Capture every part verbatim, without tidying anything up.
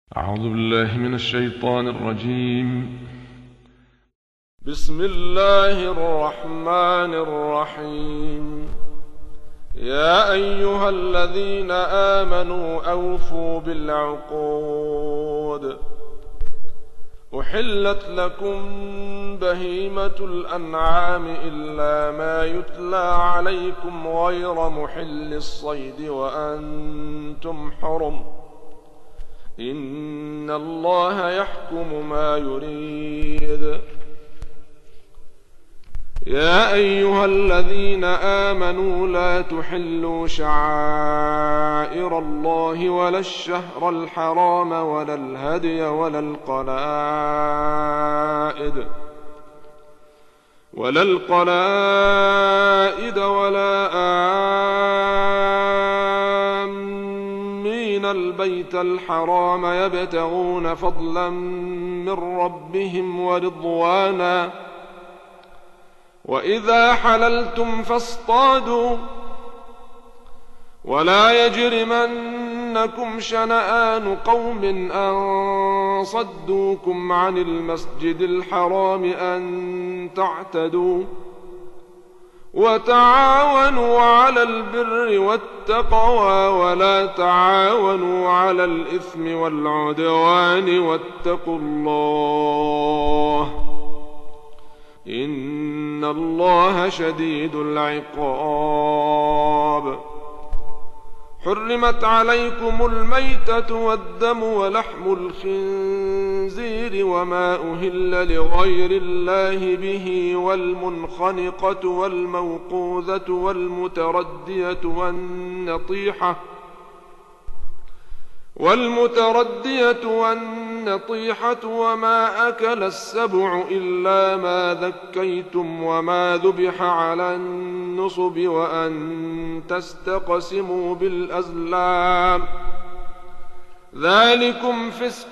أعوذ بالله من الشيطان الرجيم. بسم الله الرحمن الرحيم. يا أيها الذين آمنوا أوفوا بالعقود. أحلت لكم بهيمة الأنعام إلا ما يتلى عليكم غير محل الصيد وأنتم حرم، إن الله يحكم ما يريد. يا أيها الذين آمنوا لا تحلوا شعائر الله ولا الشهر الحرام ولا الهدي ولا القلائد ولا القلائد ولا آمين البيت الحرام يبتغون فضلا من ربهم ورضوانا، وإذا حللتم فاصطادوا، ولا يجرمنكم شنآن قوم أن صدوكم عن المسجد الحرام أن تعتدوا، وتعاونوا على البر والتقوى ولا تعاونوا على الإثم والعدوان، واتقوا الله إن الله شديد العقاب. حرمت عليكم الميتة والدم ولحم الخنزير وما أهل لغير الله به، والمنخنقة والموقوذة والمتردية والنطيحة والمتردية والنطيحة وما أكل السبع إلا ما ذكيتم وما ذبح على النصب وأن تستقسموا بالأزلام، ذلكم فسق.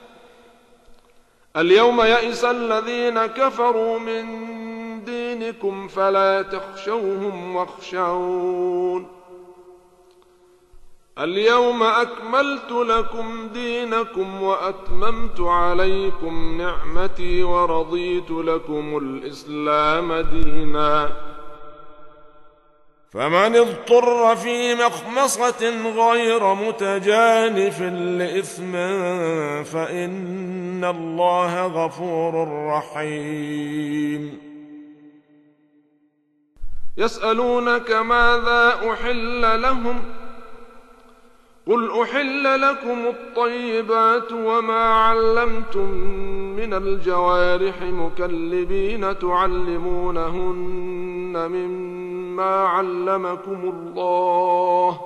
اليوم يئس الذين كفروا من دينكم فلا تخشوهم واخشون. اليوم أكملت لكم دينكم وأتممت عليكم نعمتي ورضيت لكم الإسلام دينا. فمن اضطر في مخمصة غير متجانف لإثم فإن الله غفور رحيم. يسألونك ماذا أحل لهم، قل أحل لكم الطيبات وما علمتم من الجوارح مكلبين تعلمونهن مما علمكم الله،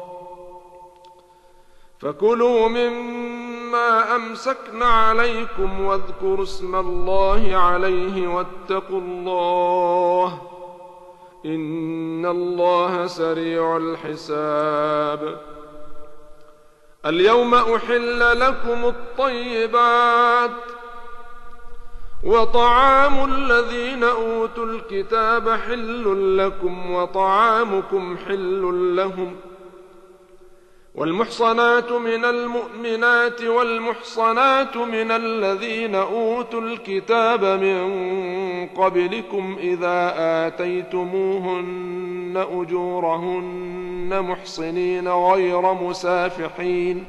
فكلوا مما أمسكن عليكم واذكروا اسم الله عليه واتقوا الله إن الله سريع الحساب. اليوم أحل لكم الطيبات، وطعام الذين أوتوا الكتاب حل لكم وطعامكم حل لهم، والمحصنات من المؤمنات والمحصنات من الذين أوتوا الكتاب من قبلكم إذا آتيتموهن أجورهن محصنين غير مسافحين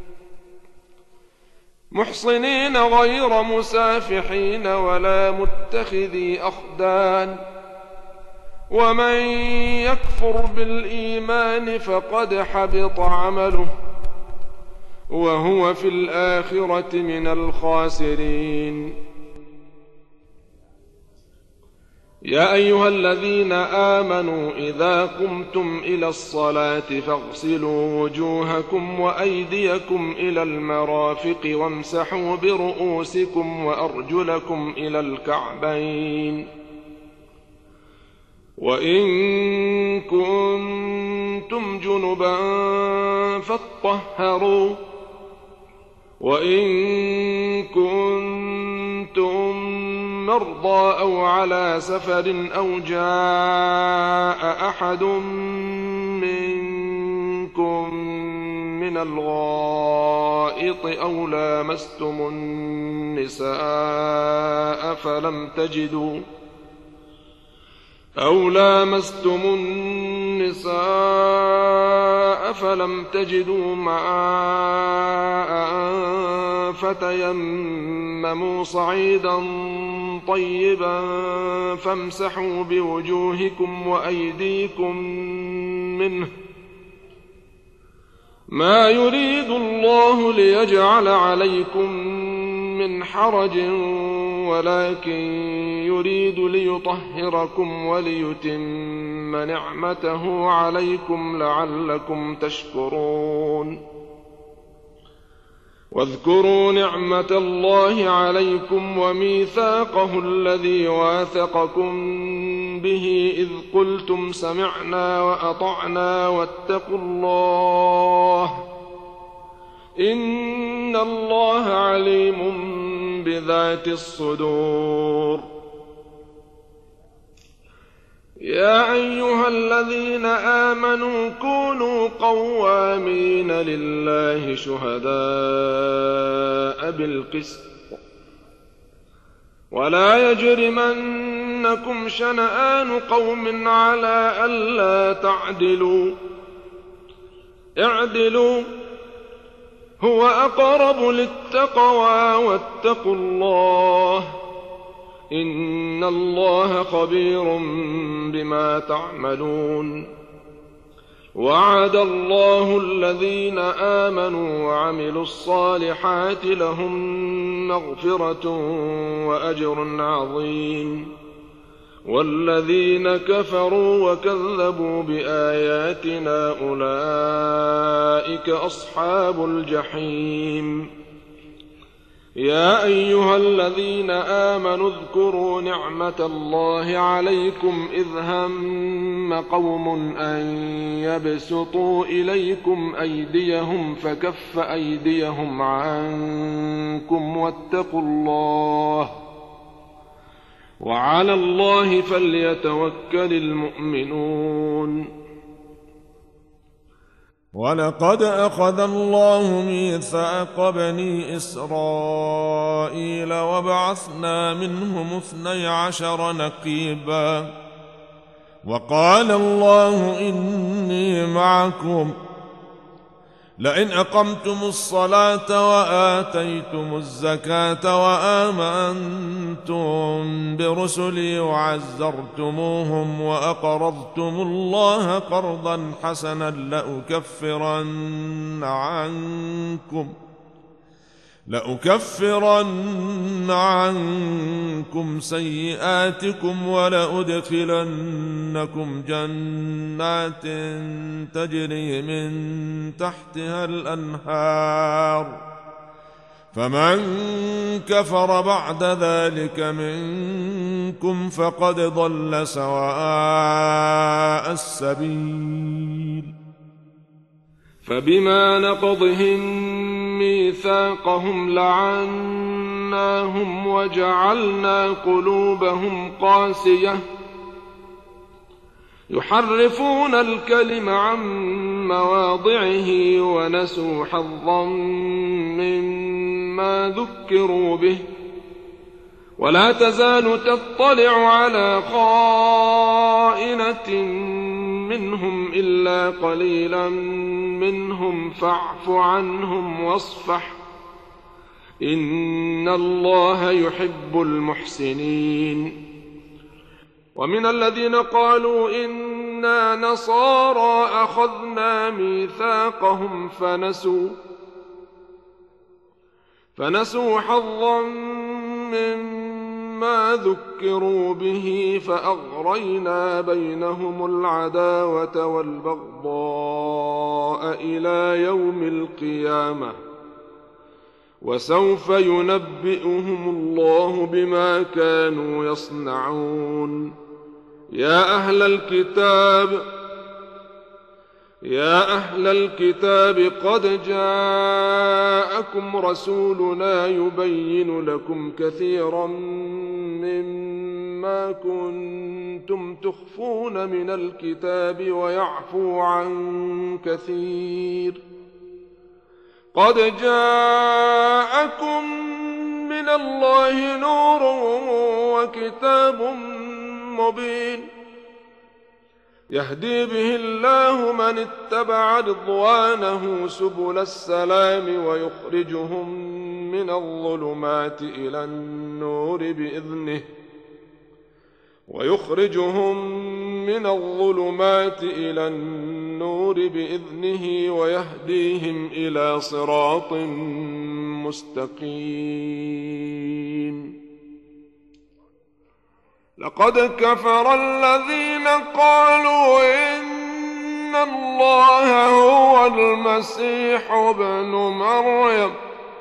محصنين غير مسافحين ولا متخذي أخدان، ومن يكفر بالإيمان فقد حبط عمله وهو في الآخرة من الخاسرين. يا أيها الذين آمنوا إذا قمتم إلى الصلاة فاغسلوا وجوهكم وأيديكم إلى المرافق وامسحوا برؤوسكم وأرجلكم إلى الكعبين، وإن كنتم جنبا فاطهروا، وإن كنتم مرضى أو على سفر أو جاء أحد منكم من الغائط أو لامستم النساء فلم تجدوا أو لامستم النساء فلم تجدوا ماء فتيمموا صعيدا طيبا فامسحوا بوجوهكم وأيديكم منه ما يريد الله ليجعل عليكم من حرج ولكن يريد ليطهركم وليتم نعمته عليكم لعلكم تشكرون واذكروا نعمة الله عليكم وميثاقه الذي واثقكم به إذ قلتم سمعنا وأطعنا واتقوا الله إن الله عليم بذات الصدور يا أيها الذين آمنوا كونوا قوامين لله شهداء بالقسط ولا يجرمنكم شنآن قوم على ألا تعدلوا اعدلوا هو أقرب للتقوى واتقوا الله إن الله خبير بما تعملون وعد الله الذين آمنوا وعملوا الصالحات لهم مغفرة وأجر عظيم والذين كفروا وكذبوا بآياتنا أولئك أصحاب الجحيم يا أيها الذين آمنوا اذكروا نعمة الله عليكم إذ هم قوم أن يبسطوا إليكم أيديهم فكف أيديهم عنكم واتقوا الله وعلى الله فليتوكل المؤمنون ولقد أخذ الله ميثاق بني إسرائيل وبعثنا منهم اثني عشر نقيبا وقال الله إني معكم لئن أقمتم الصلاة وآتيتم الزكاة وآمنتم برسلي وعزرتموهم وأقرضتم الله قرضا حسنا لأكفرن عنكم لأكفرن عنكم سيئاتكم ولأدخلنكم جنات تجري من تحتها الأنهار فمن كفر بعد ذلك منكم فقد ضل سواء السبيل فبما نقضهم ميثاقهم لعناهم وجعلنا قلوبهم قاسية يحرفون الكلم عن مواضعه ونسوا حظا مما ذكروا به ولا تزال تطلع على خائنة منهم إلا قليلا منهم فاعف عنهم واصفح إن الله يحب المحسنين ومن الذين قالوا إنا نصارى أخذنا ميثاقهم فنسوا فنسوا حظا مما ذكروا به فأغرينا بينهم العداوة والبغضاء إلى يوم القيامة وسوف ينبئهم الله بما كانوا يصنعون يا أهل الكتاب يا أهل الكتاب قد جاءكم رسولنا يبين لكم كثيرا مما كنتم تخفون من الكتاب ويعفو عن كثير قد جاءكم من الله نور وكتاب مبين يهدي به الله من اتبع رضوانه سبل السلام ويخرجهم من الظلمات إلى النور بإذنه ويخرجهم من الظلمات إلى النور بإذنه ويهديهم إلى صراط مستقيم. لقد كفر الذين قالوا إن الله هو المسيح ابن مريم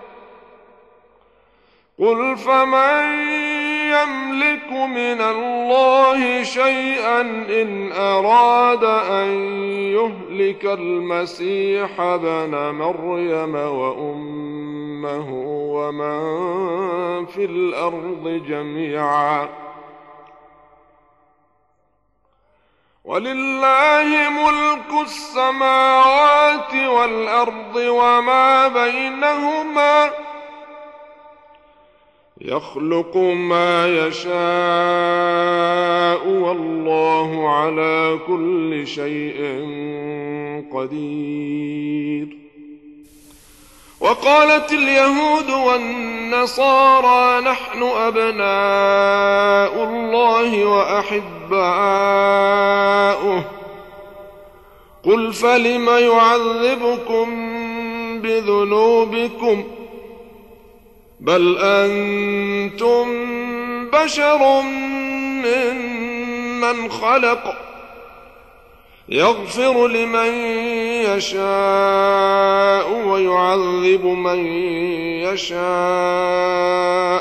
قل فمن يملك من الله شيئا إن أراد أن يهلك المسيح ابن مريم وأمه ومن في الأرض جميعا ولله ملك السماوات والأرض وما بينهما يخلق ما يشاء والله على كل شيء قدير. وقالت اليهود والنصارى نحن أبناء الله وأحباؤه قل فلم يعذبكم بذنوبكم بل أنتم بشر ممن خلق يغفر لمن يشاء ويعذب من يشاء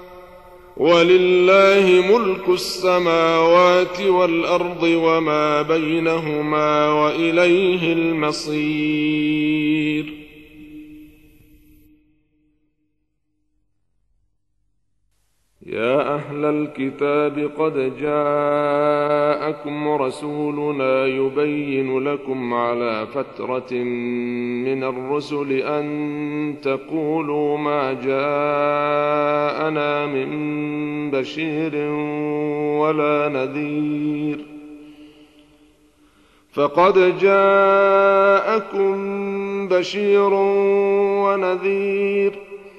ولله ملك السماوات والأرض وما بينهما وإليه المصير. يا أهل الكتاب قد جاءكم رسولنا يبين لكم على فترة من الرسل أن تقولوا ما جاءنا من بشير ولا نذير فقد جاءكم بشير ونذير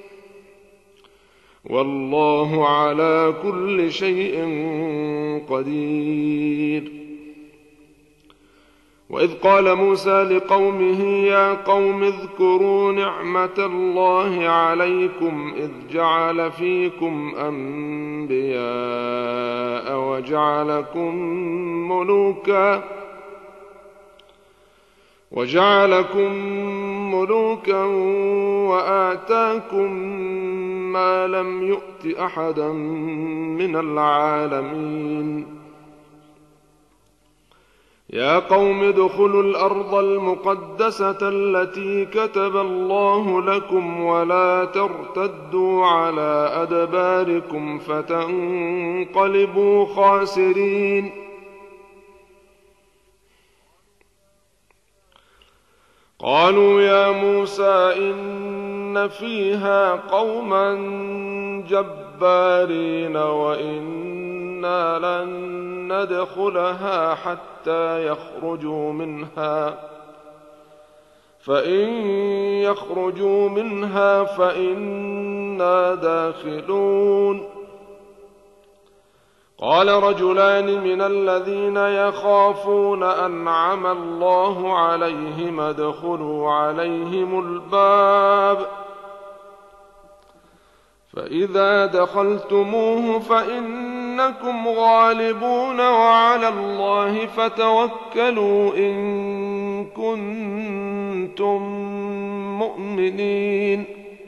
والله على كل شيء قدير. وإذ قال موسى لقومه يا قوم اذكروا نعمة الله عليكم إذ جعل فيكم أنبياء وجعلكم ملوكا وجعلكم ملوكا وآتاكم ما لم يؤت أحدا من العالمين. يا قوم ادخلوا الأرض المقدسة التي كتب الله لكم ولا ترتدوا على أدباركم فتنقلبوا خاسرين. قالوا يا موسى إن فيها قوما جبارين وإنا لن ندخلها حتى يخرجوا منها فإن يخرجوا منها فإنا داخلون. قال رجلان من الذين يخافون أنعم الله عليهم ادخلوا عليهم الباب فإذا دخلتموه فإنكم غالبون وعلى الله فتوكلوا إن كنتم مؤمنين.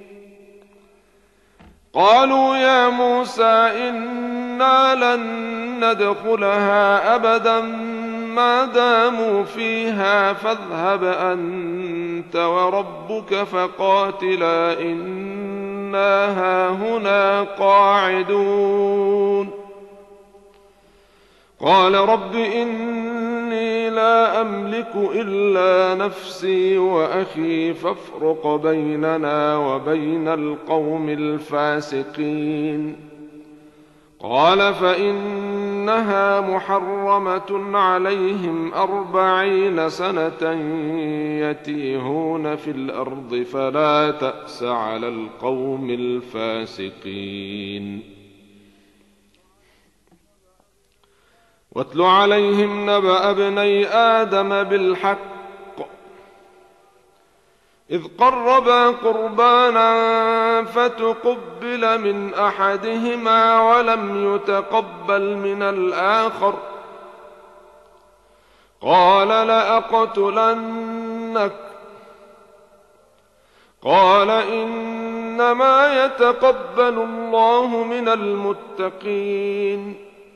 قالوا يا موسى إنا لن ندخلها أبدا ما داموا فيها فاذهب أنت وربك فقاتلا إنا هاهنا قاعدون. قال رب إني لا أملك إلا نفسي وأخي فافرق بيننا وبين القوم الفاسقين. قال فإنها محرمة عليهم أربعين سنة يتيهون في الأرض فلا تأس على القوم الفاسقين. واتل عليهم نبأ ابني آدم بالحق إذ قربا قربانا فتقبل من أحدهما ولم يتقبل من الآخر قال لأقتلنك قال إنما يتقبل الله من المتقين.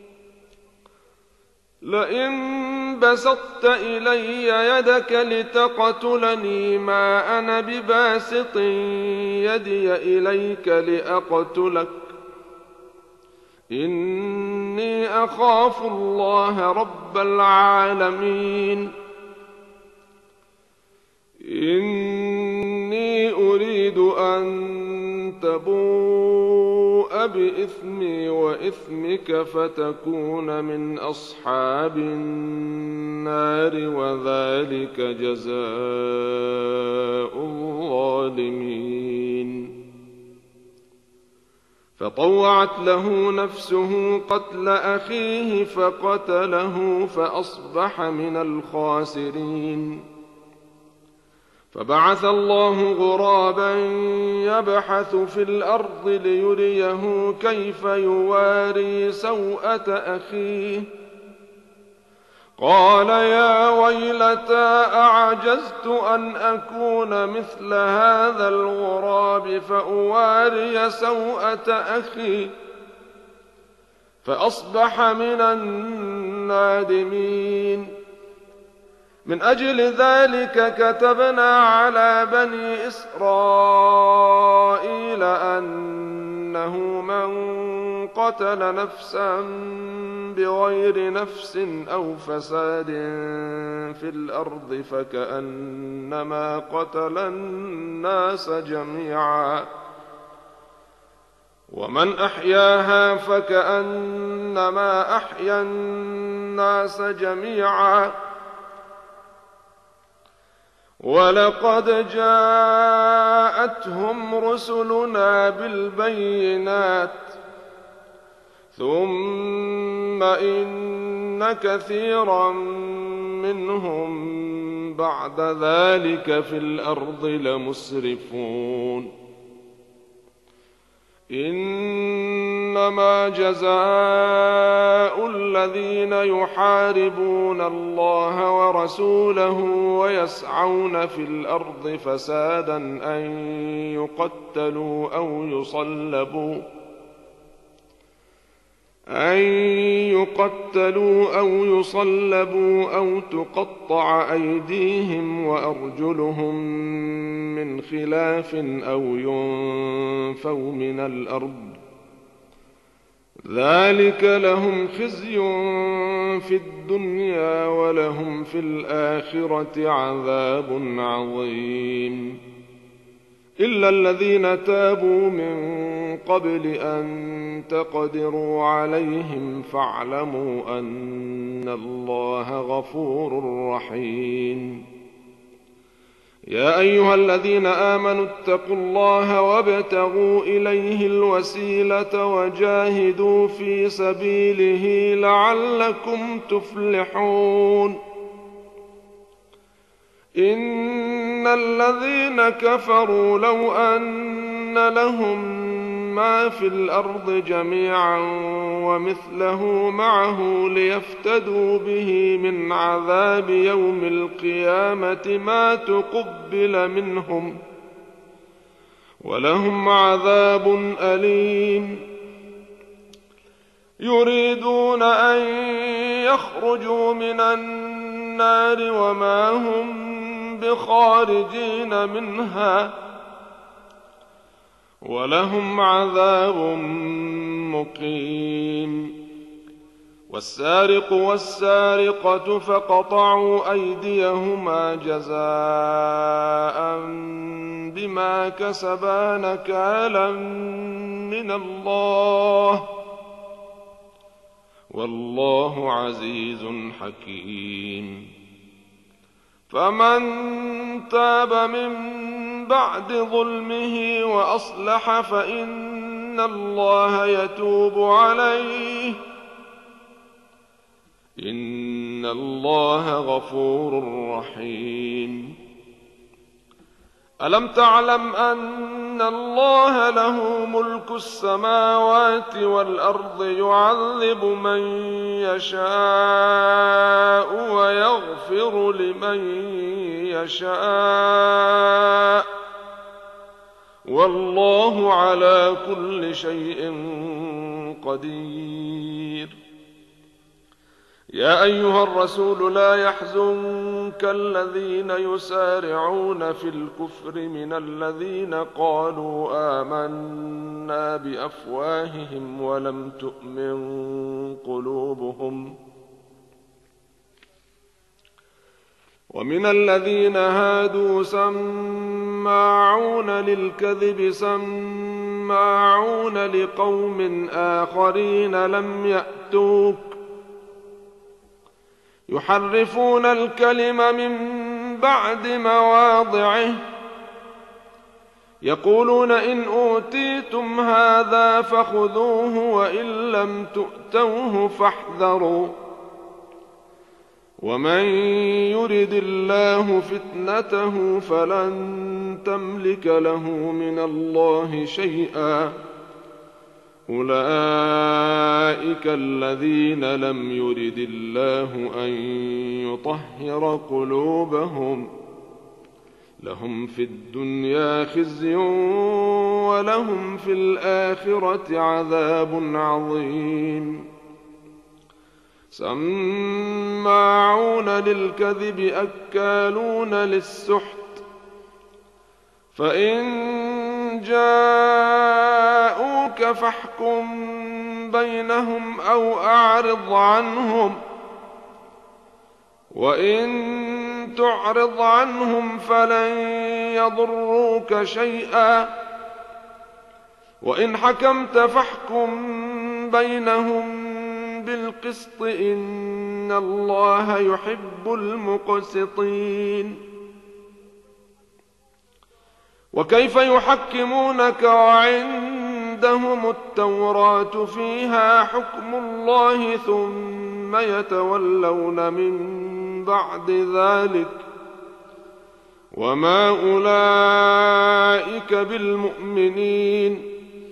لئن بسطت إلي يدك لتقتلني ما أنا بباسط يدي إليك لأقتلك إني أخاف الله رب العالمين. إني أريد أن تبوء بإثمي وإثمك فتكون من أصحاب النار وذلك جزاء الظالمين. فطوعت له نفسه قتل أخيه فقتله فأصبح من الخاسرين. فبعث الله غرابا يبحث في الأرض ليريه كيف يواري سوءة أخيه قال يا ويلتى أعجزت أن أكون مثل هذا الغراب فأواري سوءة أخي فأصبح من النادمين. من أجل ذلك كتبنا على بني إسرائيل أنه من قتل نفسا بغير نفس أو فساد في الأرض فكأنما قتل الناس جميعا ومن أحياها فكأنما أحيا الناس جميعا. ولقد جاءتهم رسلنا بالبينات ثم إن كثيرا منهم بعد ذلك في الأرض لمسرفون. إنما جزاء الذين يحاربون الله ورسوله ويسعون في الأرض فسادا أن يقتلوا أو يصلبوا أن يقتلوا أو يصلبوا أو تقطع أيديهم وأرجلهم من خلاف أو ينفوا من الأرض ذلك لهم خزي في الدنيا ولهم في الآخرة عذاب عظيم. إلا الذين تابوا من قبل أن تقدروا عليهم فاعلموا أن الله غفور رحيم. يا أيها الذين آمنوا اتقوا الله وابتغوا إليه الوسيلة وجاهدوا في سبيله لعلكم تفلحون. إن الذين كفروا لو أن لهم ما في الأرض جميعا ومثله معه ليفتدوا به من عذاب يوم القيامة ما تقبل منهم ولهم عذاب أليم. يريدون أن يخرجوا من النار وما هم بخارجين منها ولهم عذاب مقيم. والسارق والسارقة فقطعوا أيديهما جزاء بما كسبا نكالا من الله والله عزيز حكيم. فمن تاب من بعد ظلمه وأصلح فإن الله يتوب عليه إن الله غفور رحيم. ألم تعلم أن الله له ملك السماوات والأرض يعذب من يشاء ويغفر لمن يشاء والله على كل شيء قدير. يا أيها الرسول لا يحزنك الذين يسارعون في الكفر من الذين قالوا آمنا بأفواههم ولم تؤمن قلوبهم ومن الذين هادوا سماعون للكذب سماعون لقوم آخرين لم يأتوك يحرفون الكلم من بعد مواضعه يقولون إن أوتيتم هذا فخذوه وإن لم تؤتوه فاحذروا ومن يرد الله فتنته فلن تملك له من الله شيئا أولئك الذين لم يرد الله أن يطهر قلوبهم لهم في الدنيا خزي ولهم في الآخرة عذاب عظيم. سماعون للكذب أكالون للسحت فإن جاءوك فاحكم بينهم أو أعرض عنهم وإن تعرض عنهم فلن يضروك شيئا وإن حكمت فاحكم بينهم بالقسط إن الله يحب المقسطين. وكيف يحكمونك وعندهم التوراة فيها حكم الله ثم يتولون من بعد ذلك وما أولئك بالمؤمنين.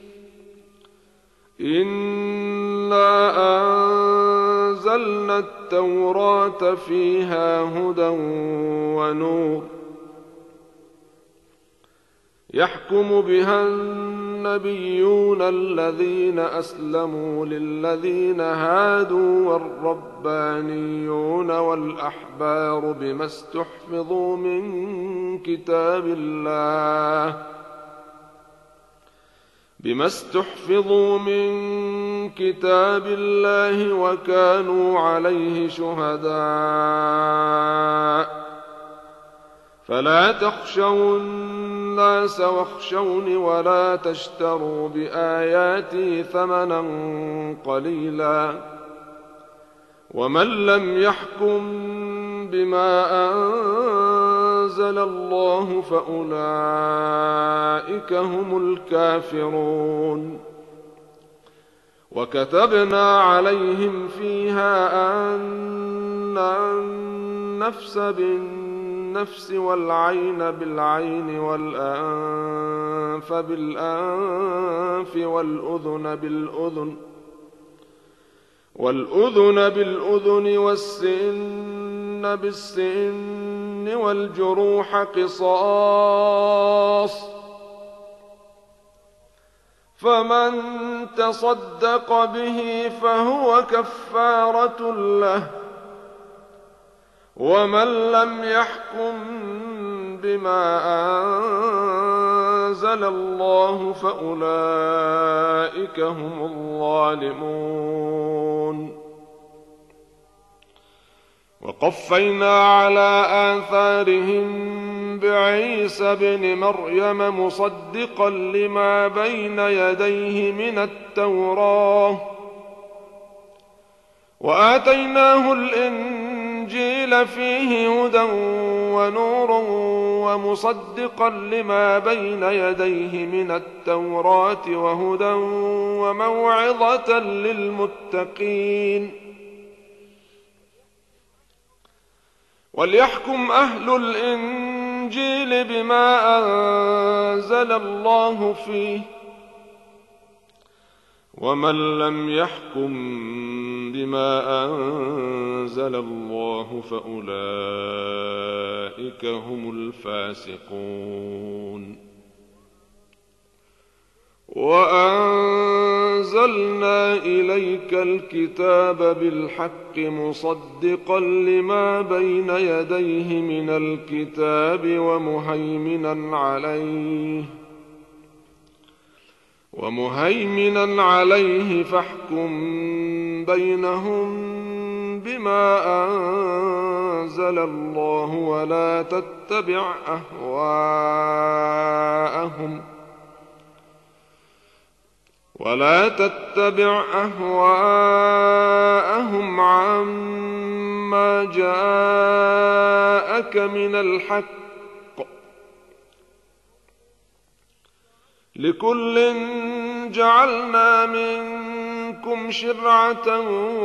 إنا أنزلنا التوراة فيها هدى ونور يحكم بها النبيون الذين أسلموا للذين هادوا والربانيون والأحبار بما استحفظوا من كتاب الله بما استحفظوا من كتاب الله وكانوا عليه شهداء فلا تخشوا الناس واخشوني ولا تشتروا بآياتي ثمنا قليلا ومن لم يحكم بما أنزل الله فأولئك هم الكافرون. وكتبنا عليهم فيها أن النفس بالنفس والعين بالعين والأنف بالأنف والأذن بالأذن والأذن بالأذن والسن بالسن والجروح قصاص فمن تصدق به فهو كفارة له ومن لم يحكم بما أنزل الله فأولئك هم الظالمون. وقفينا على آثارهم بعيسى ابن مريم مصدقا لما بين يديه من التوراة وآتيناه الإنجيل فيه هدى ونور ومصدقا لما بين يديه من التوراة وهدى وموعظة للمتقين. وليحكم أهل الإنجيل بما أنزل الله فيه ومن لم يحكم بما أنزل الله فأولئك هم الفاسقون. وأنزلنا إليك الكتاب بالحق مصدقا لما بين يديه من الكتاب ومهيمنا عليه ومهيمنا عليه فاحكم بينهم بما أنزل الله ولا تتبع أهواءهم ولا تتبع أهواءهم عما جاءك من الحق لكل جعلنا منكم شرعة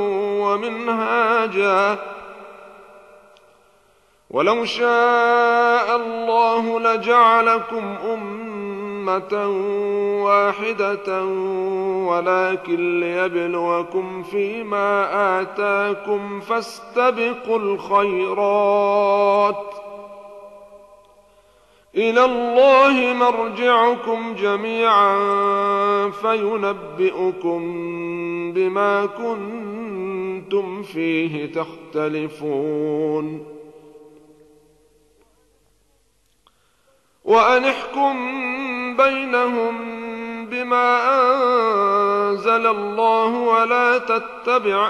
ومنهاجا ولو شاء الله لجعلكم أمة واحدة ولكن ليبلوكم فيما آتاكم فاستبقوا الخيرات إلى الله مرجعكم جميعا فينبئكم بما كنتم فيه تختلفون. وأن احكم بينهم بما أنزل الله ولا تتبع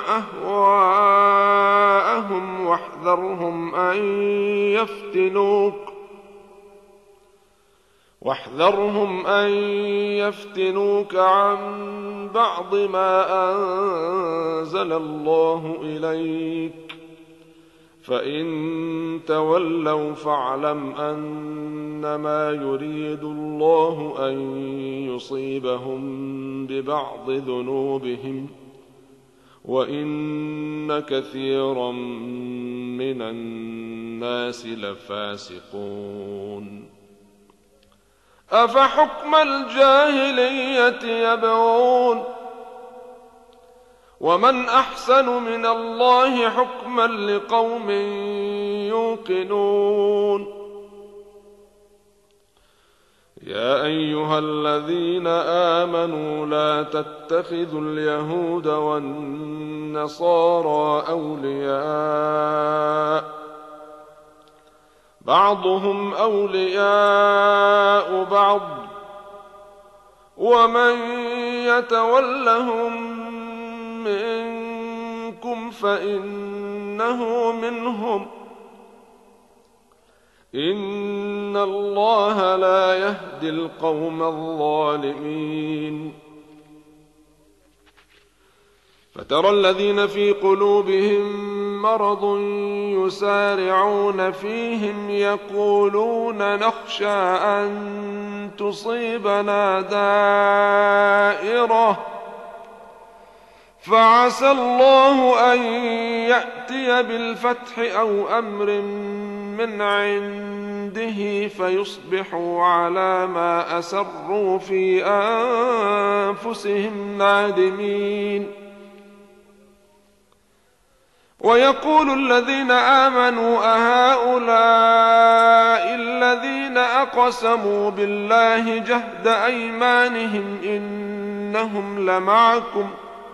أهواءهم واحذرهم أن يفتنوك واحذرهم أن يفتنوك عن بعض ما أنزل الله إليك فإن تولوا فاعلم أنما يريد الله أن يصيبهم ببعض ذنوبهم وإن كثيرا من الناس لفاسقون. أفحكم الجاهلية يبغون ومن أحسن من الله حكما لقوم يوقنون. يا أيها الذين آمنوا لا تتخذوا اليهود والنصارى أولياء بعضهم أولياء بعض ومن يتولهم منكم فإنه منهم إن الله لا يهدي القوم الظالمين. فترى الذين في قلوبهم مرض يسارعون فيهم يقولون نخشى أن تصيبنا دائرة فعسى الله أن يأتي بالفتح أو أمر من عنده فيصبحوا على ما أسروا في أنفسهم نادمين. ويقول الذين آمنوا أهؤلاء الذين أقسموا بالله جهد أيمانهم إنهم لمعكم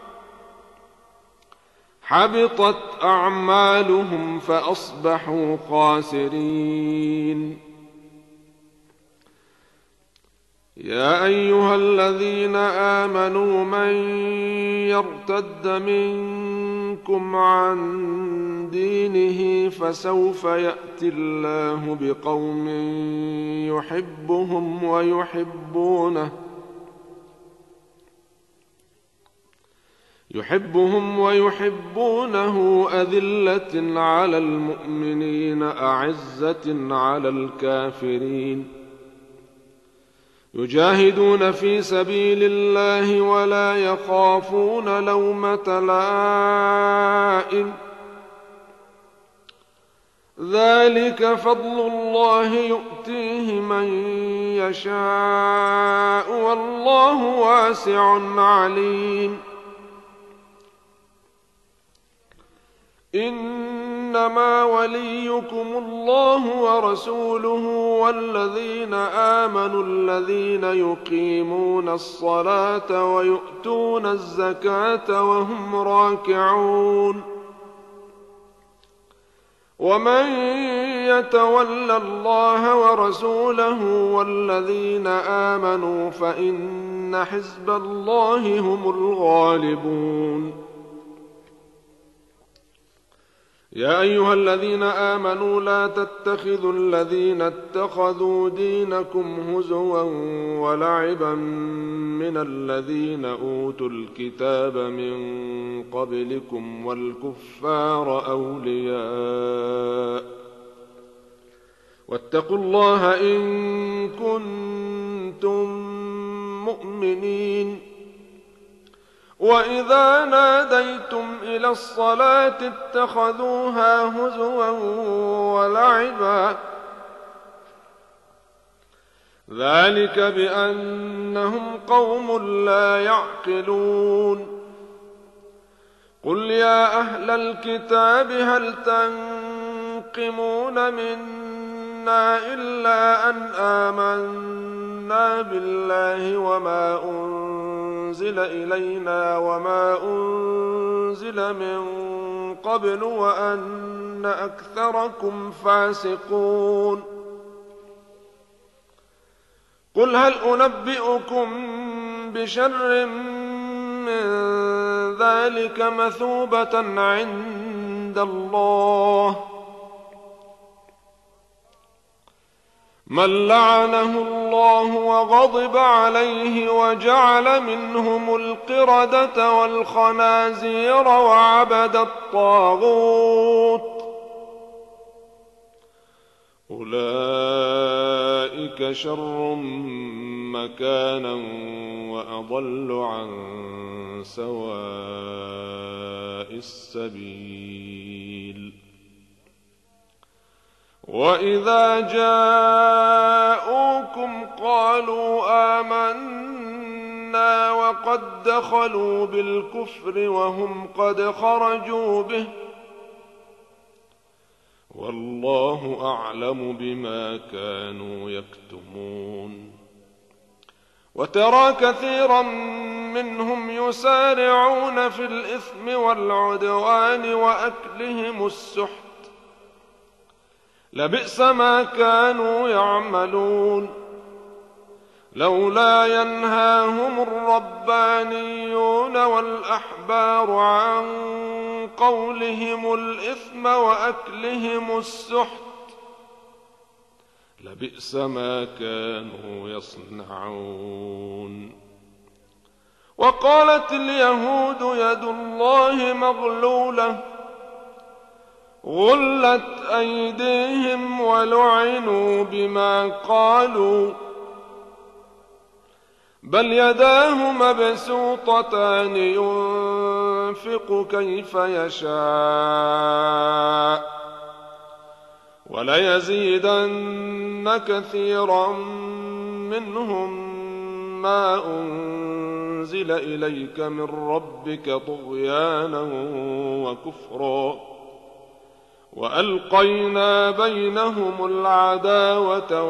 حبطت أعمالهم فأصبحوا خاسرين. يا أيها الذين آمنوا من يرتد منكم عن دينه فسوف يأتي الله بقوم يحبهم ويحبونه يحبهم ويحبونه أذلة على المؤمنين أعزة على الكافرين يجاهدون في سبيل الله ولا يخافون لومة لائم ذلك فضل الله يؤتيه من يشاء والله واسع عليم إنما وليكم الله ورسوله والذين آمنوا الذين يقيمون الصلاة ويؤتون الزكاة وهم راكعون ومن يتول الله ورسوله والذين آمنوا فإن حزب الله هم الغالبون يا أيها الذين آمنوا لا تتخذوا الذين اتخذوا دينكم هزوا ولعبا من الذين أوتوا الكتاب من قبلكم والكفار أولياء واتقوا الله إن كنتم مؤمنين وإذا ناديتم إلى الصلاة اتخذوها هزوا ولعبا ذلك بأنهم قوم لا يعقلون قل يا أهل الكتاب هل تنقمون منا إلا أن آمنا بالله وما أنزل إلينا وما أنزل من قبل وأن أكثركم فاسقون قل هل أنبئكم بشر من ذلك مثوبة عند الله من لعنه الله وغضب عليه وجعل منهم القردة والخنازير وعبد الطاغوت أولئك شر مكانا وأضل عن سواء السبيل وإذا جاءوكم قالوا آمنا وقد دخلوا بالكفر وهم قد خرجوا به والله أعلم بما كانوا يكتمون وترى كثيرا منهم يسارعون في الإثم والعدوان وأكلهم السحت لبئس ما كانوا يعملون لولا ينهاهم الربانيون والأحبار عن قولهم الإثم وأكلهم السحت لبئس ما كانوا يصنعون وقالت اليهود يد الله مغلولة غلت أيديهم ولعنوا بما قالوا بل يداه مبسوطتان ينفق كيف يشاء وليزيدن كثيرا منهم ما أنزل إليك من ربك طغيانا وكفرا وألقينا بينهم العداوة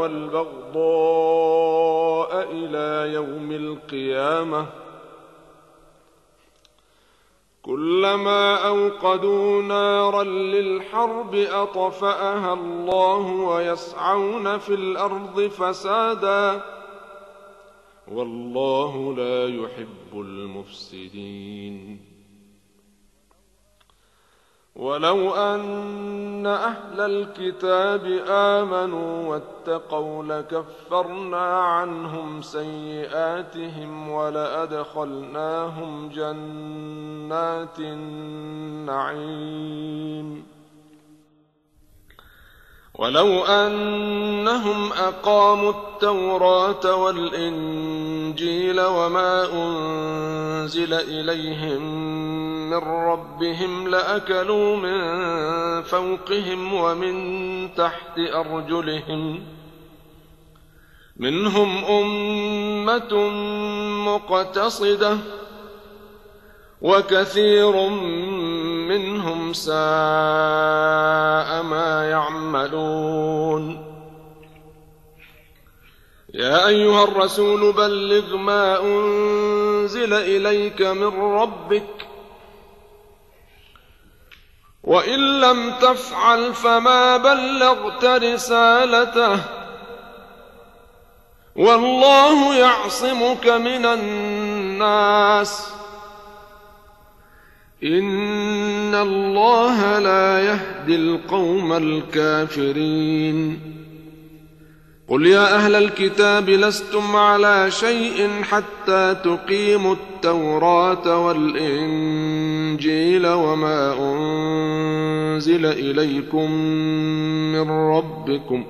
والبغضاء إلى يوم القيامة كلما أوقدوا نارا للحرب أطفأها الله ويسعون في الأرض فسادا والله لا يحب المفسدين ولو أن أهل الكتاب آمنوا واتقوا لكفرنا عنهم سيئاتهم ولأدخلناهم جنات النعيم ولو أنهم أقاموا التوراة والإنجيل وما أنزل إليهم من ربهم لأكلوا من فوقهم ومن تحت أرجلهم منهم أمة مقتصدة وكثير منهم ساء ما يعملون يا أيها الرسول بلغ ما أنزل إليك من ربك وإن لم تفعل فما بلغت رسالته والله يعصمك من الناس إن الله لا يهدي القوم الكافرين قل يا أهل الكتاب لستم على شيء حتى تقيموا التوراة والإنجيل وما أنزل إليكم من ربكم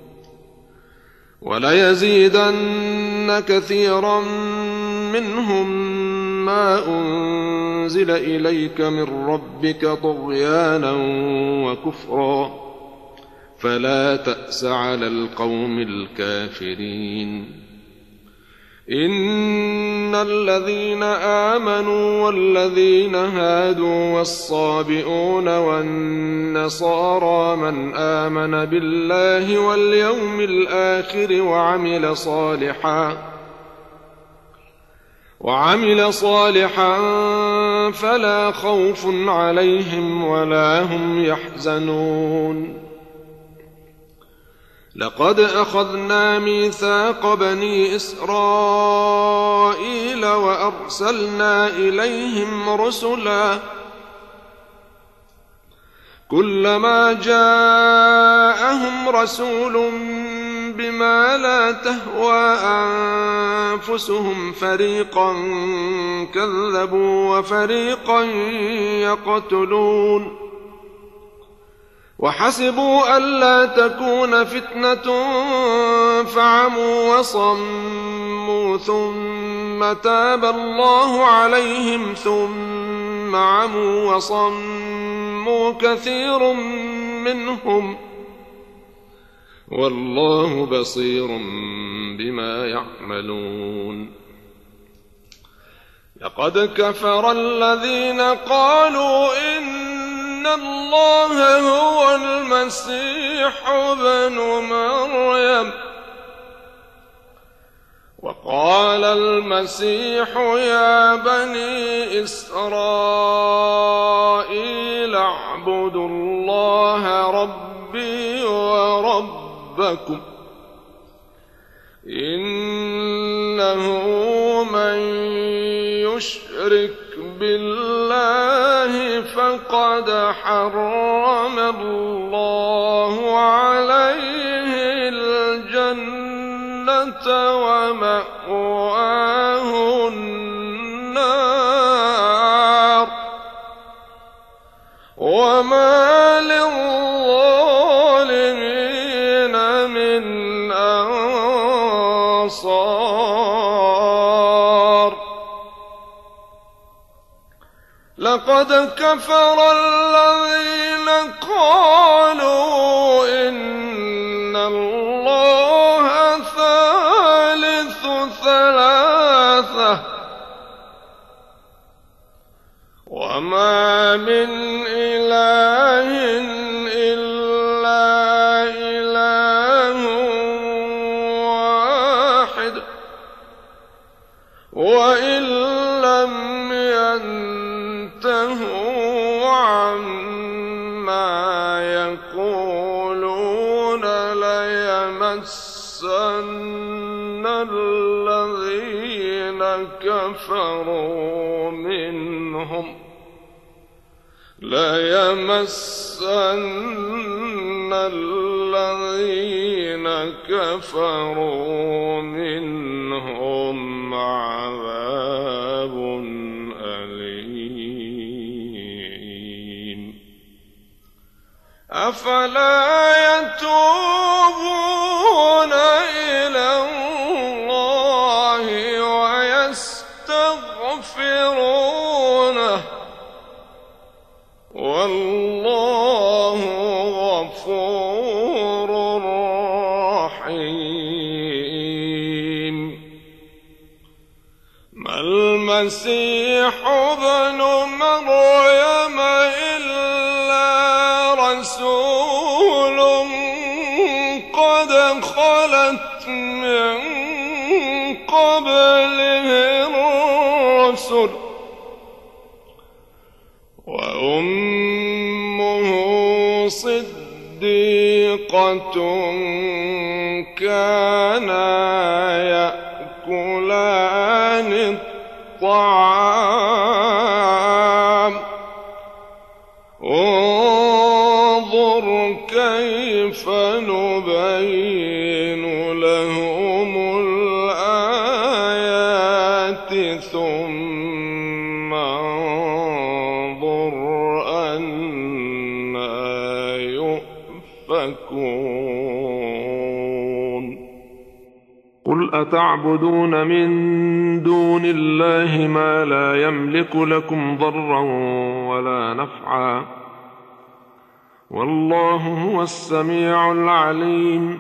وليزيدن كثيرا منهم ما أنزل إليك من ربك طغيانا وكفرا فلا تأس على القوم الكافرين إن الذين آمنوا والذين هادوا والصابئون والنصارى من آمن بالله واليوم الآخر وعمل صالحا وعمل صالحا فلا خوف عليهم ولا هم يحزنون لقد أخذنا ميثاق بني إسرائيل وأرسلنا إليهم رسلا كلما جاءهم رسول بما لا تهوى أنفسهم فريقا كذبوا وفريقا يقتلون وحسبوا ألا تكون فتنة فعموا وصموا ثم تاب الله عليهم ثم عموا وصموا كثير منهم والله بصير بما يعملون لقد كفر الذين قالوا إن الله هو المسيح ابن مريم وقال المسيح يا بني إسرائيل اعبدوا الله ربي وربكم إنه من يشرك بالله فقد حرم الله عليه الجنة ومأواه النار وما للظالمين من أنصار لقد كفر الذين قالوا إن الله ثالث ثلاثة وما من إله إلا إله واحد وإن لم ينتهوا عما يقولون ليمسن الذين كفروا منهم ليمسن الذين كفروا منهم عذاب أليم أفلا يتوبون إلى الله ويستغفرونه والله غفور رحيم ما المسيح ابن مريم إلا رسول قد خلت من قبله الرسل وأمه صديقة كانا يأكلان الطعام انظر كيف نبين لهم الآيات ثم انظر أنى يؤفكون قل أتعبدون من دون الله ما لا يملك لكم ضرا ولا نفعا والله هو السميع العليم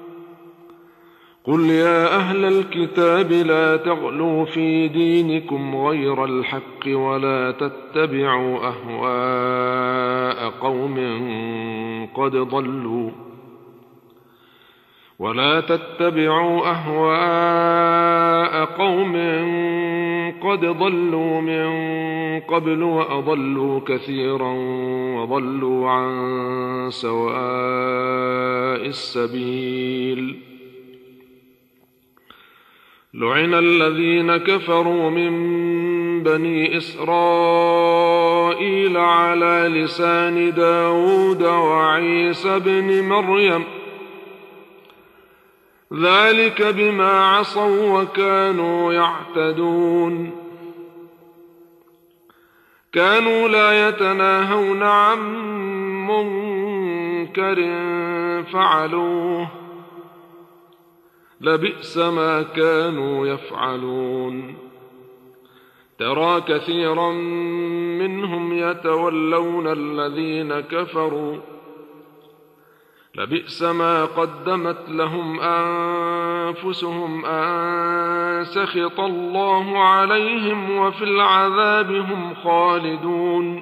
قل يا أهل الكتاب لا تغلوا في دينكم غير الحق ولا تتبعوا أهواء قوم قد ضلوا ولا تتبعوا أهواء قوم قد ضلوا من قبل وأضلوا كثيرا وضلوا عن سواء السبيل لعن الذين كفروا من بني إسرائيل على لسان داود وعيسى بن مريم ذلك بما عصوا وكانوا يعتدون كانوا لا يتناهون عن منكر فعلوه لبئس ما كانوا يفعلون ترى كثيرا منهم يتولون الذين كفروا لبئس ما قدمت لهم أنفسهم أن سخط الله عليهم وفي العذاب هم خالدون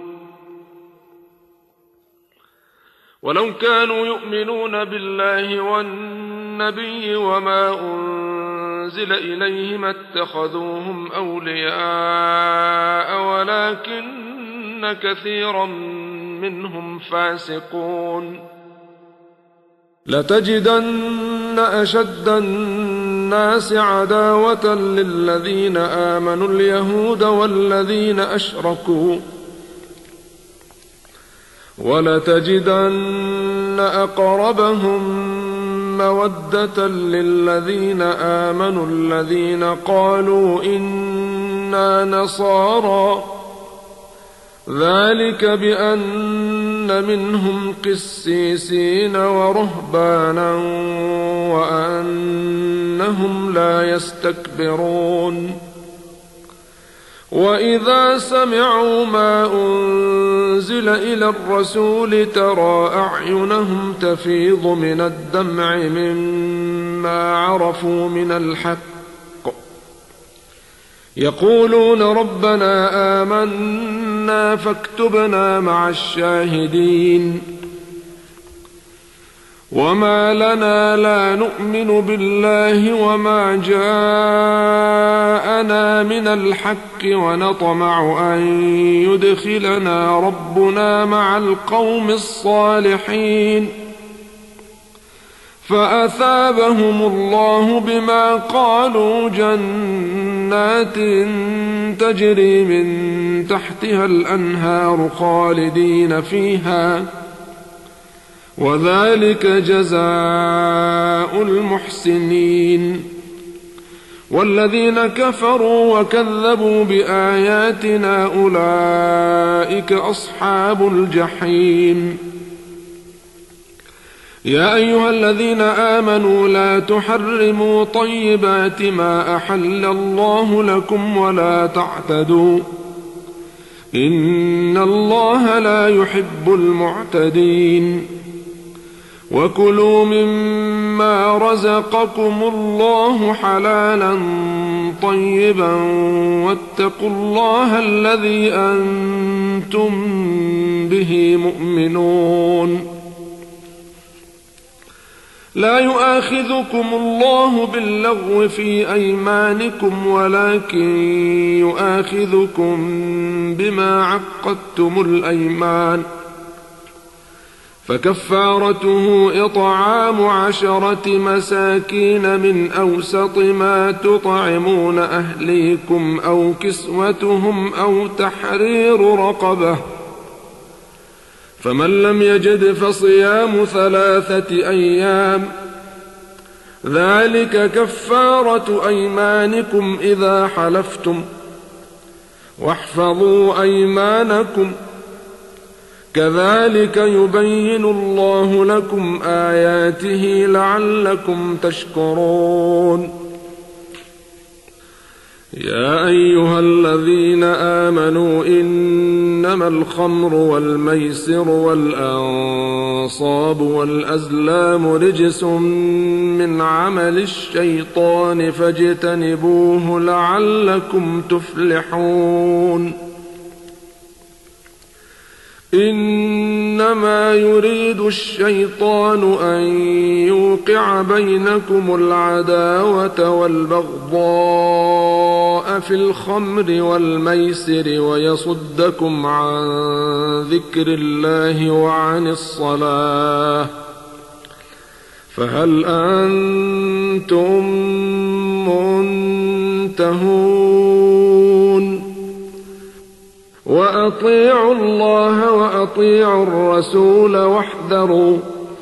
ولو كانوا يؤمنون بالله والنبي وما أنزل إليه ما اتخذوهم أولياء ولكن كثيرا منهم فاسقون لتجدن أشد الناس عداوة للذين آمنوا اليهود والذين أشركوا ولتجدن أقربهم مودة للذين آمنوا الذين قالوا إنا نصارى ذلك بأن منهم قسيسين ورهبانا وأنهم لا يستكبرون وإذا سمعوا ما أنزل إلى الرسول ترى أعينهم تفيض من الدمع مما عرفوا من الحق يقولون ربنا آمنا فاكتبنا مع الشاهدين وما لنا لا نؤمن بالله وما جاءنا من الحق ونطمع أن يدخلنا ربنا مع القوم الصالحين فأثابهم الله بما قالوا جنات تجري من تحتها الأنهار خالدين فيها وذلك جزاء المحسنين. والذين كفروا وكذبوا بآياتنا أولئك أصحاب الجحيم. يا أيها الذين آمنوا لا تحرموا طيبات ما أحل الله لكم ولا تعتدوا إن الله لا يحب المعتدين. وكلوا مما رزقكم الله حلالا طيبا واتقوا الله الذي أنتم به مؤمنون. لا يؤاخذكم الله باللغو في أيمانكم ولكن يؤاخذكم بما عقدتم الأيمان فكفارته إطعام عشرة مساكين من أوسط ما تطعمون أهليكم أو كسوتهم أو تحرير رقبة فمن لم يجد فصيام ثلاثة أيام ذلك كفارة أيمانكم إذا حلفتم واحفظوا أيمانكم كذلك يبين الله لكم آياته لعلكم تشكرون. يا أيها الذين آمنوا إنما الخمر والميسر والأنصاب والأزلام رجس من عمل الشيطان فاجتنبوه لعلكم تفلحون. إنما يريد الشيطان أن يوقع بينكم العداوة والبغضاء في الخمر والميسر ويصدكم عن ذكر الله وعن الصلاة فهل أنتم منتهون؟ وأطيعوا الله وأطيعوا الرسول واحذروا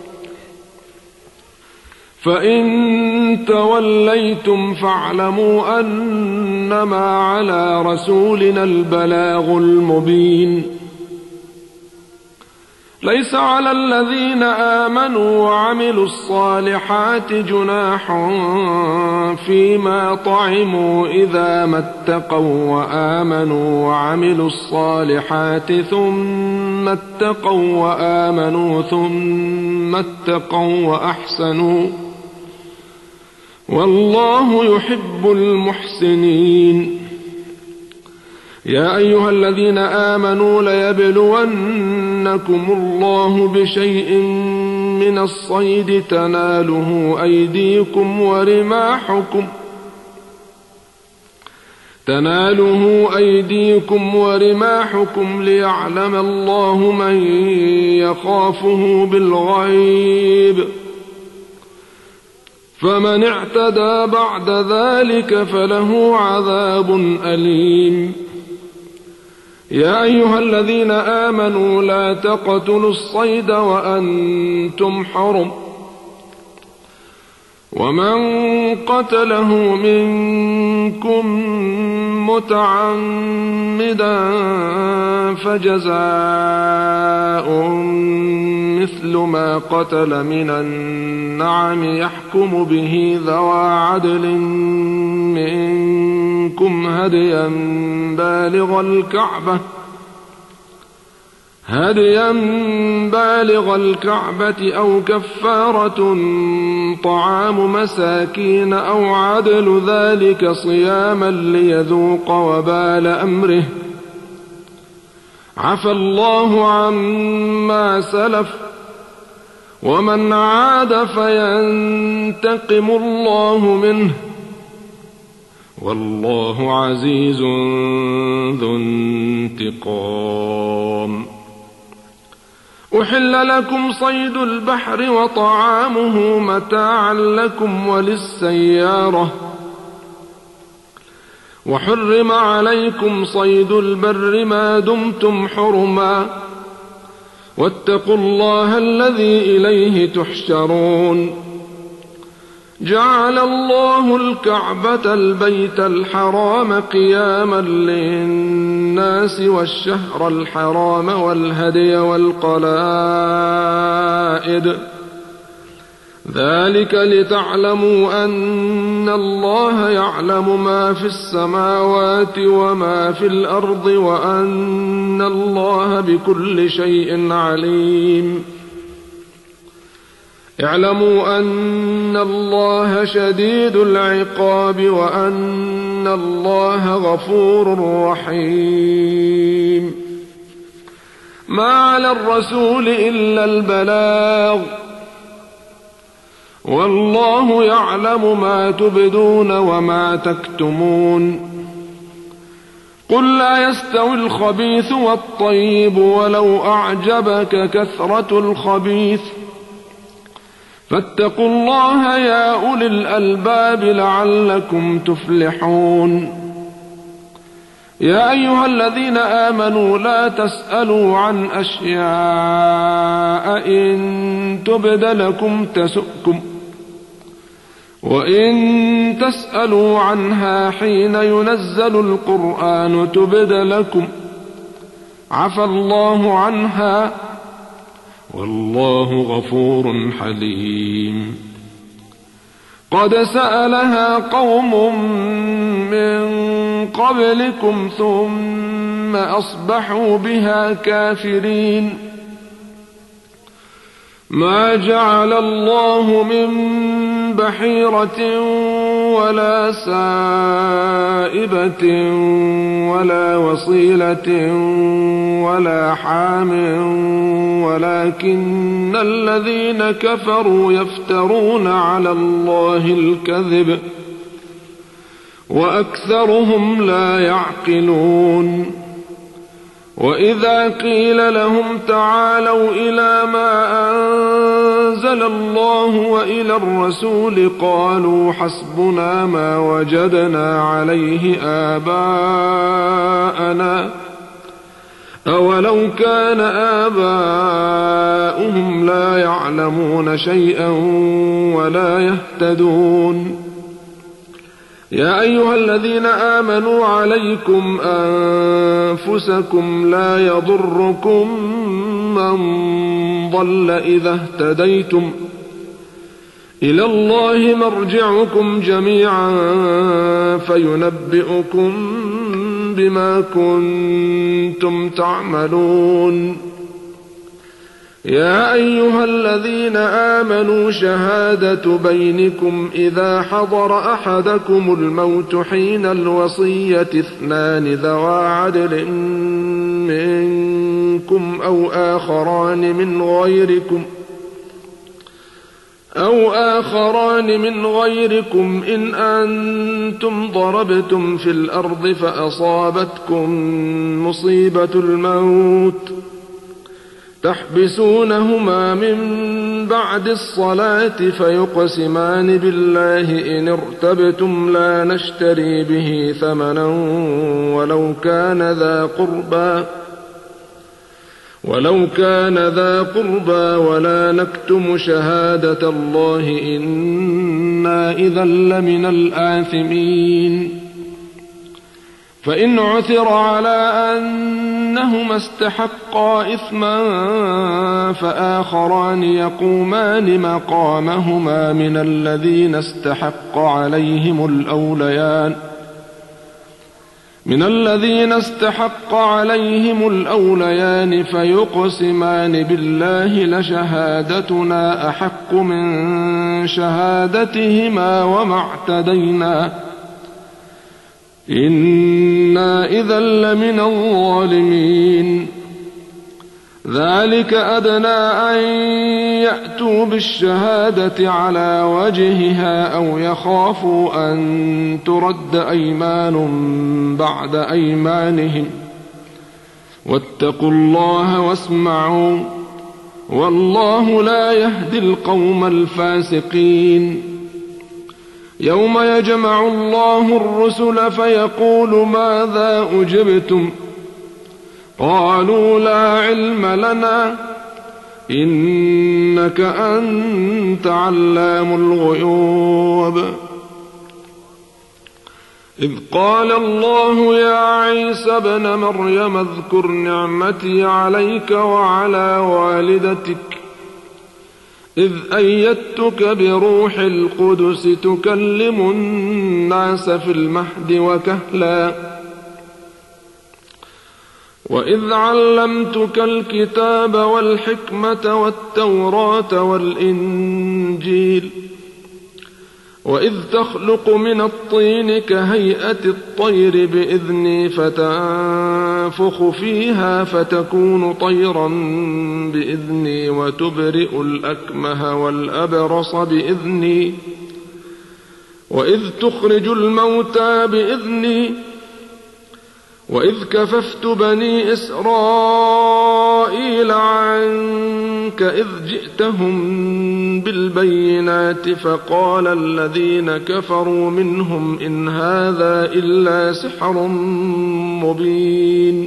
فإن توليتم فاعلموا أنما على رسولنا البلاغ المبين. ليس على الذين آمنوا وعملوا الصالحات جناح فيما طعموا إذا ما اتقوا وآمنوا وعملوا الصالحات ثم اتقوا وآمنوا ثم اتقوا وأحسنوا والله يحب المحسنين. يا أيها الذين آمنوا ليبلونكم الله بشيء من الصيد تناله أيديكم ورماحكم تناله أيديكم ورماحكم ليعلم الله من يخافه بالغيب فمن اعتدى بعد ذلك فله عذاب أليم. يا أيها الذين آمنوا لا تقتلوا الصيد وأنتم حرم ومن قتله منكم متعمدا فجزاء مثل ما قتل من النعم يحكم به ذوى عدل منكم هديا بالغ الكعبة هديا بالغ الكعبة أو كفارة طعام مساكين أو عدل ذلك صياما ليذوق وبال أمره عفى الله عما سلف ومن عاد فينتقم الله منه والله عزيز ذو انتقام. أحل لكم صيد البحر وطعامه متاعا لكم وللسيارة وحرم عليكم صيد البر ما دمتم حرما واتقوا الله الذي إليه تحشرون جعل الله الكعبة البيت الحرام قياما للناس والشهر الحرام والهدي والقلائد ذلك لتعلموا أن الله يعلم ما في السماوات وما في الأرض وأن الله بكل شيء عليم اعلموا أن الله شديد العقاب وأن الله غفور رحيم ما على الرسول إلا البلاغ والله يعلم ما تبدون وما تكتمون قل لا يستوي الخبيث والطيب ولو أعجبك كثرة الخبيث فاتقوا الله يا أولي الألباب لعلكم تفلحون يا أيها الذين آمنوا لا تسألوا عن أشياء إن تبد لكم تسؤكم وإن تسألوا عنها حين ينزل القرآن تبد لكم عفى الله عنها والله غفور حليم قد سألها قوم من قبلكم ثم أصبحوا بها كافرين ما جعل الله من بحيرة ولا سائبة ولا وصيلة ولا حام ولكن الذين كفروا يفترون على الله الكذب وأكثرهم لا يعقلون وإذا قيل لهم تعالوا إلى ما أنزل الله وإلى الرسول قالوا حسبنا ما وجدنا عليه آباءنا أولو كان آباؤهم لا يعلمون شيئا ولا يهتدون يا أيها الذين آمنوا عليكم أنفسكم لا يضركم من ضل إذا اهتديتم إلى الله مرجعكم جميعا فينبئكم بما كنتم تعملون يا أيها الذين آمنوا شهادة بينكم إذا حضر أحدكم الموت حين الوصية اثنان ذوى عدل منكم أو آخران من غيركم أو آخران من غيركم إن أنتم ضربتم في الأرض فأصابتكم مصيبة الموت تحبسونهما من بعد الصلاة فيقسمان بالله إن ارتبتم لا نشتري به ثمنا ولو كان ذا قربى ولو كان ذا قربى ولا نكتم شهادة الله إنا إذا لمن الآثمين فإن عثر على أنهما استحقا إثما فآخران يقومان مقامهما من الذين استحق عليهم الأوليان من الذين استحق عليهم الأوليان فيقسمان بالله لشهادتنا أحق من شهادتهما وما اعتدينا إنا إذا لمن الظالمين ذلك أدنى أن يأتوا بالشهادة على وجهها أو يخافوا أن ترد أيمان بعد أيمانهم واتقوا الله واسمعوا والله لا يهدي القوم الفاسقين. يوم يجمع الله الرسل فيقول ماذا أجبتم قالوا لا علم لنا إنك أنت علام الغيوب. إذ قال الله يا عيسى ابن مريم اذكر نعمتي عليك وعلى والدتك إذ أيدتك بروح القدس تكلم الناس في المهد وكهلا وإذ علمتك الكتاب والحكمة والتوراة والإنجيل وإذ تخلق من الطين كهيئة الطير بإذني فتنفخ فيها فتكون طيرا بإذني وتبرئ الأكمه والأبرص بإذني وإذ تخرج الموتى بإذني وإذ كففت بني إسرائيل عنك إذ جئتهم بالبينات فقال الذين كفروا منهم إن هذا إلا سحر مبين.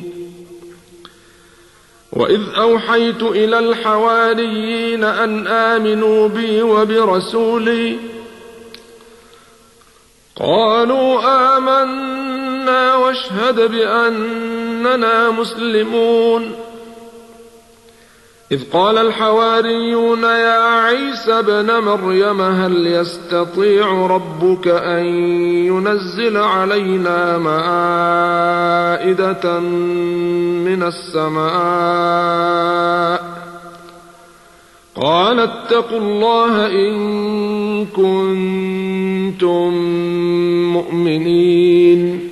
وإذ أوحيت إلى الحواريين أن آمنوا بي وبرسولي قالوا آمنا واشهد بأننا مسلمون. إذ قال الحواريون يا عيسى ابن مريم هل يستطيع ربك أن ينزل علينا مائدة من السماء قال اتقوا الله إن كنتم مؤمنين.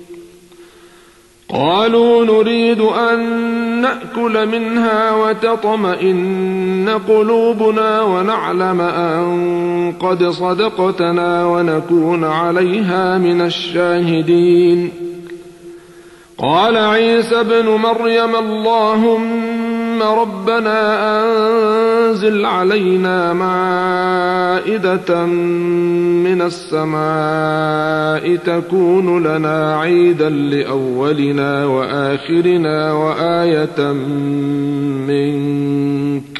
قالوا نريد أن نأكل منها وتطمئن قلوبنا ونعلم أن قد صدقتنا ونكون عليها من الشاهدين. قال عيسى ابن مريم اللهم ربنا أنزل علينا مائدة من السماء تكون لنا عيدا لأولنا وآخرنا وآية منك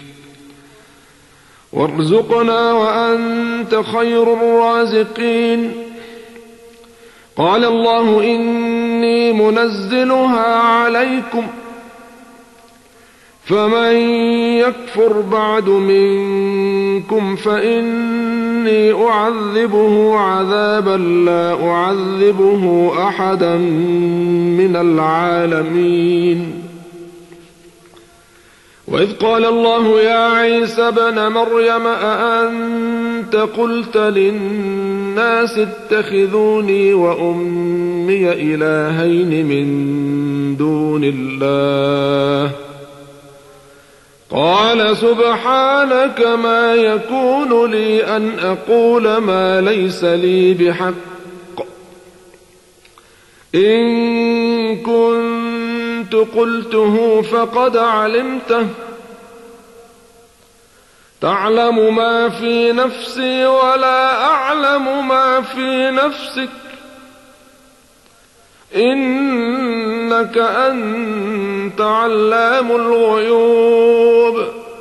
وارزقنا وأنت خير الرازقين. قال الله إني منزلها عليكم فمن يكفر بعد منكم فإني أعذبه عذابا لا أعذبه أحدا من العالمين. وإذ قال الله يا عيسى ابن مريم أأنت قلت للناس اتخذوني وأمي إلهين من دون الله قال سبحانك ما يكون لي أن أقول ما ليس لي بحق إن كنت قلته فقد علمته تعلم ما في نفسي ولا أعلم ما في نفسك إنك أنت علام الغيوب.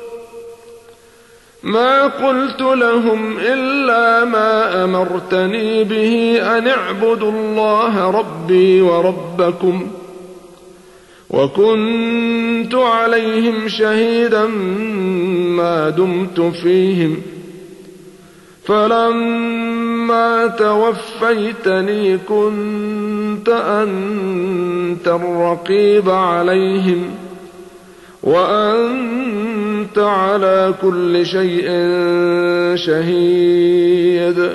ما قلت لهم إلا ما أمرتني به أن اعبدوا الله ربي وربكم وكنت عليهم شهيدا ما دمت فيهم فلما توفيتني كنت أنت الرقيب عليهم وأنت على كل شيء شهيد.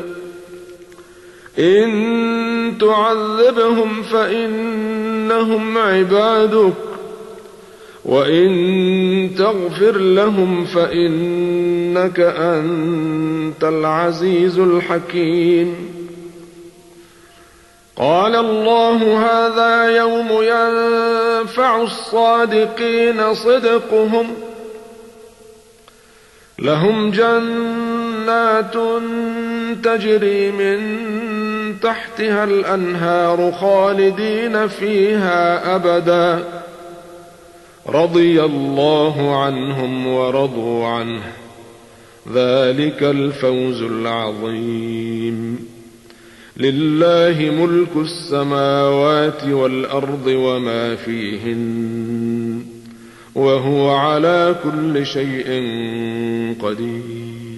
إن تعذبهم فإنهم عبادك وإن تغفر لهم فإنك أنت العزيز الحكيم. قال الله هذا يوم ينفع الصادقين صدقهم وينذر المرسلين. قال الله هذا يوم ينفع الصادقين صدقهم وينذر المرسلين. قال الله هذا يوم ينفع الصادقين صدقهم وينذر المرسلين. قال الله هذا يوم ينفع الصادقين صدقهم وينذر المرسلين. قال الله هذا يوم ينفع الصادقين صدقهم لهم جنات تجري من تحتها الأنهار خالدين فيها أبدا رضي الله عنهم ورضوا عنه ذلك الفوز العظيم لله ملك السماوات والأرض وما فيهن وهو على كل شيء قدير